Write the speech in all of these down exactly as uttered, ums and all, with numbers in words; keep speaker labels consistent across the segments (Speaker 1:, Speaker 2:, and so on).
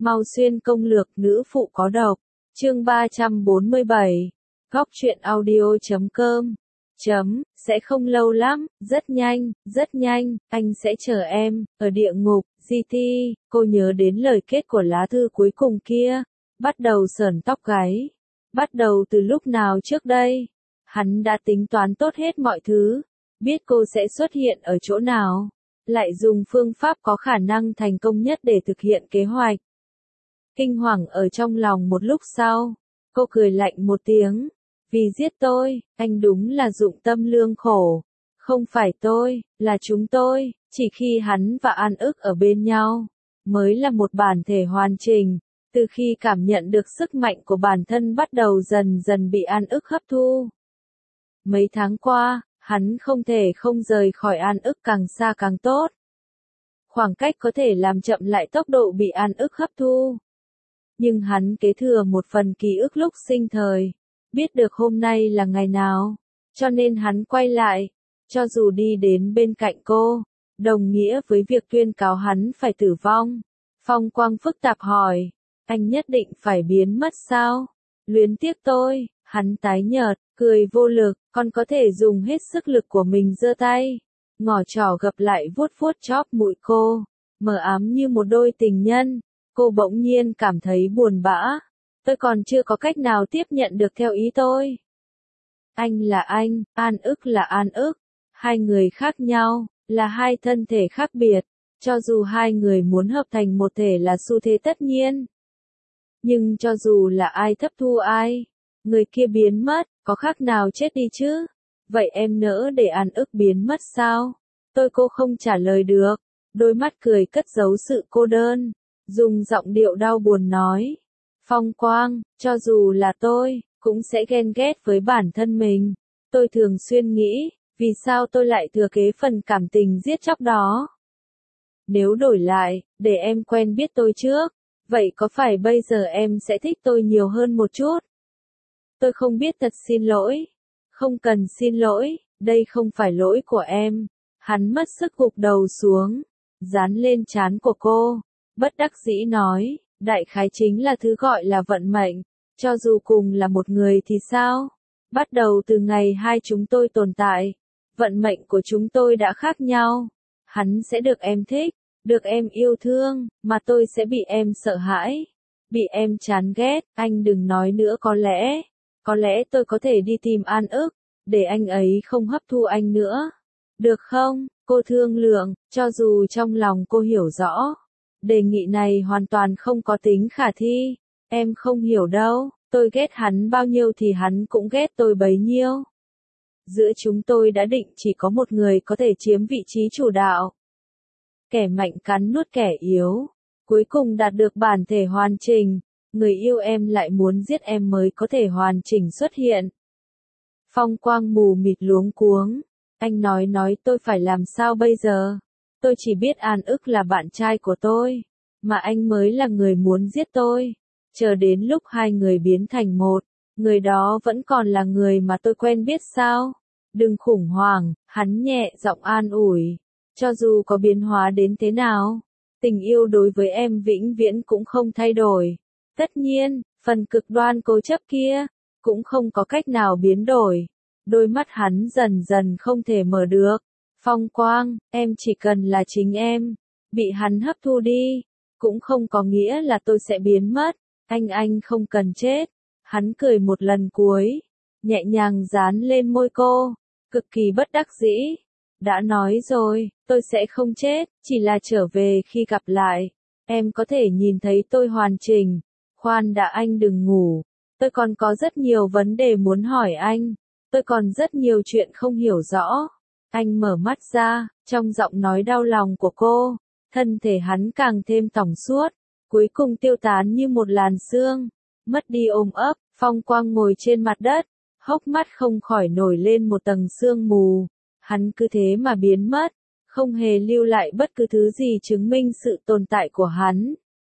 Speaker 1: Mau xuyên công lược nữ phụ có độc. Chương ba trăm bốn mươi bảy. Góc truyện audio chấm com. Chấm, sẽ không lâu lắm, rất nhanh, rất nhanh, anh sẽ chờ em, ở địa ngục, giê tê, cô nhớ đến lời kết của lá thư cuối cùng kia, bắt đầu sởn tóc gáy. Bắt đầu từ lúc nào trước đây? Hắn đã tính toán tốt hết mọi thứ, biết cô sẽ xuất hiện ở chỗ nào, lại dùng phương pháp có khả năng thành công nhất để thực hiện kế hoạch. Kinh hoàng ở trong lòng một lúc sau, cô cười lạnh một tiếng. Vì giết tôi, anh đúng là dụng tâm lương khổ. Không phải tôi, là chúng tôi, chỉ khi hắn và An ức ở bên nhau, mới là một bản thể hoàn chỉnh. Từ khi cảm nhận được sức mạnh của bản thân bắt đầu dần dần bị An ức hấp thu. Mấy tháng qua, hắn không thể không rời khỏi An ức, càng xa càng tốt. Khoảng cách có thể làm chậm lại tốc độ bị An ức hấp thu. Nhưng hắn kế thừa một phần ký ức lúc sinh thời. Biết được hôm nay là ngày nào, cho nên hắn quay lại, cho dù đi đến bên cạnh cô, đồng nghĩa với việc tuyên cáo hắn phải tử vong. Phong Quang phức tạp hỏi, anh nhất định phải biến mất sao? Luyến tiếc tôi, hắn tái nhợt, cười vô lực, còn có thể dùng hết sức lực của mình giơ tay, ngỏ trỏ gập lại vuốt vuốt chóp mũi cô, mờ ám như một đôi tình nhân. Cô bỗng nhiên cảm thấy buồn bã. Tôi còn chưa có cách nào tiếp nhận được theo ý tôi. Anh là anh, An ức là An ức. Hai người khác nhau, là hai thân thể khác biệt. Cho dù hai người muốn hợp thành một thể là xu thế tất nhiên. Nhưng cho dù là ai thấp thu ai, người kia biến mất, có khác nào chết đi chứ? Vậy em nỡ để An ức biến mất sao? Tôi cô không trả lời được. Đôi mắt cười cất giấu sự cô đơn. Dùng giọng điệu đau buồn nói. Phong Quang, cho dù là tôi, cũng sẽ ghen ghét với bản thân mình. Tôi thường xuyên nghĩ, vì sao tôi lại thừa kế phần cảm tình giết chóc đó? Nếu đổi lại, để em quen biết tôi trước, vậy có phải bây giờ em sẽ thích tôi nhiều hơn một chút? Tôi không biết, thật xin lỗi. Không cần xin lỗi, đây không phải lỗi của em. Hắn mất sức gục đầu xuống, dán lên trán của cô, bất đắc dĩ nói. Đại khái chính là thứ gọi là vận mệnh, cho dù cùng là một người thì sao? Bắt đầu từ ngày hai chúng tôi tồn tại, vận mệnh của chúng tôi đã khác nhau. Hắn sẽ được em thích, được em yêu thương, mà tôi sẽ bị em sợ hãi, bị em chán ghét. Anh đừng nói nữa, có lẽ, có lẽ tôi có thể đi tìm An ức, để anh ấy không hấp thu anh nữa. Được không? Cô thương lượng, cho dù trong lòng cô hiểu rõ. Đề nghị này hoàn toàn không có tính khả thi. Em không hiểu đâu, tôi ghét hắn bao nhiêu thì hắn cũng ghét tôi bấy nhiêu. Giữa chúng tôi đã định chỉ có một người có thể chiếm vị trí chủ đạo. Kẻ mạnh cắn nuốt kẻ yếu, cuối cùng đạt được bản thể hoàn chỉnh. Người yêu em lại muốn giết em mới có thể hoàn chỉnh xuất hiện. Phong Quang mù mịt luống cuống. Anh nói nói tôi phải làm sao bây giờ? Tôi chỉ biết An ức là bạn trai của tôi, mà anh mới là người muốn giết tôi. Chờ đến lúc hai người biến thành một, người đó vẫn còn là người mà tôi quen biết sao? Đừng khủng hoảng, hắn nhẹ giọng an ủi. Cho dù có biến hóa đến thế nào, tình yêu đối với em vĩnh viễn cũng không thay đổi. Tất nhiên, phần cực đoan cố chấp kia, cũng không có cách nào biến đổi. Đôi mắt hắn dần dần không thể mở được. Phong Quang, em chỉ cần là chính em, bị hắn hấp thu đi, cũng không có nghĩa là tôi sẽ biến mất. Anh anh không cần chết. Hắn cười một lần cuối, nhẹ nhàng dán lên môi cô, cực kỳ bất đắc dĩ. Đã nói rồi, tôi sẽ không chết, chỉ là trở về khi gặp lại. Em có thể nhìn thấy tôi hoàn chỉnh. Khoan đã, anh đừng ngủ. Tôi còn có rất nhiều vấn đề muốn hỏi anh. Tôi còn rất nhiều chuyện không hiểu rõ. Anh mở mắt ra, trong giọng nói đau lòng của cô, thân thể hắn càng thêm tỏng suốt, cuối cùng tiêu tán như một làn sương, mất đi ôm ấp. Phong Quang ngồi trên mặt đất, hốc mắt không khỏi nổi lên một tầng sương mù. Hắn cứ thế mà biến mất, không hề lưu lại bất cứ thứ gì chứng minh sự tồn tại của hắn.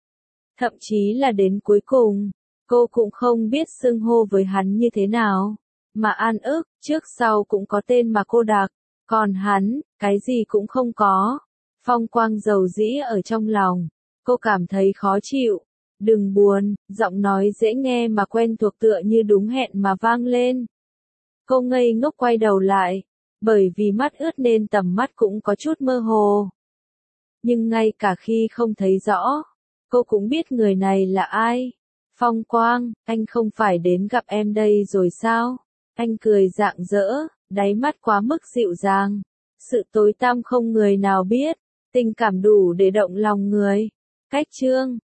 Speaker 1: Thậm chí là đến cuối cùng, cô cũng không biết xưng hô với hắn như thế nào, mà An ức, trước sau cũng có tên mà cô đặt. Còn hắn, cái gì cũng không có. Phong Quang dầu dĩ ở trong lòng. Cô cảm thấy khó chịu. Đừng buồn, giọng nói dễ nghe mà quen thuộc tựa như đúng hẹn mà vang lên. Cô ngây ngốc quay đầu lại, bởi vì mắt ướt nên tầm mắt cũng có chút mơ hồ. Nhưng ngay cả khi không thấy rõ, cô cũng biết người này là ai. Phong Quang, anh không phải đến gặp em đây rồi sao? Anh cười rạng rỡ, đáy mắt quá mức dịu dàng. Sự tối tăm không người nào biết, tình cảm đủ để động lòng người. Cách chương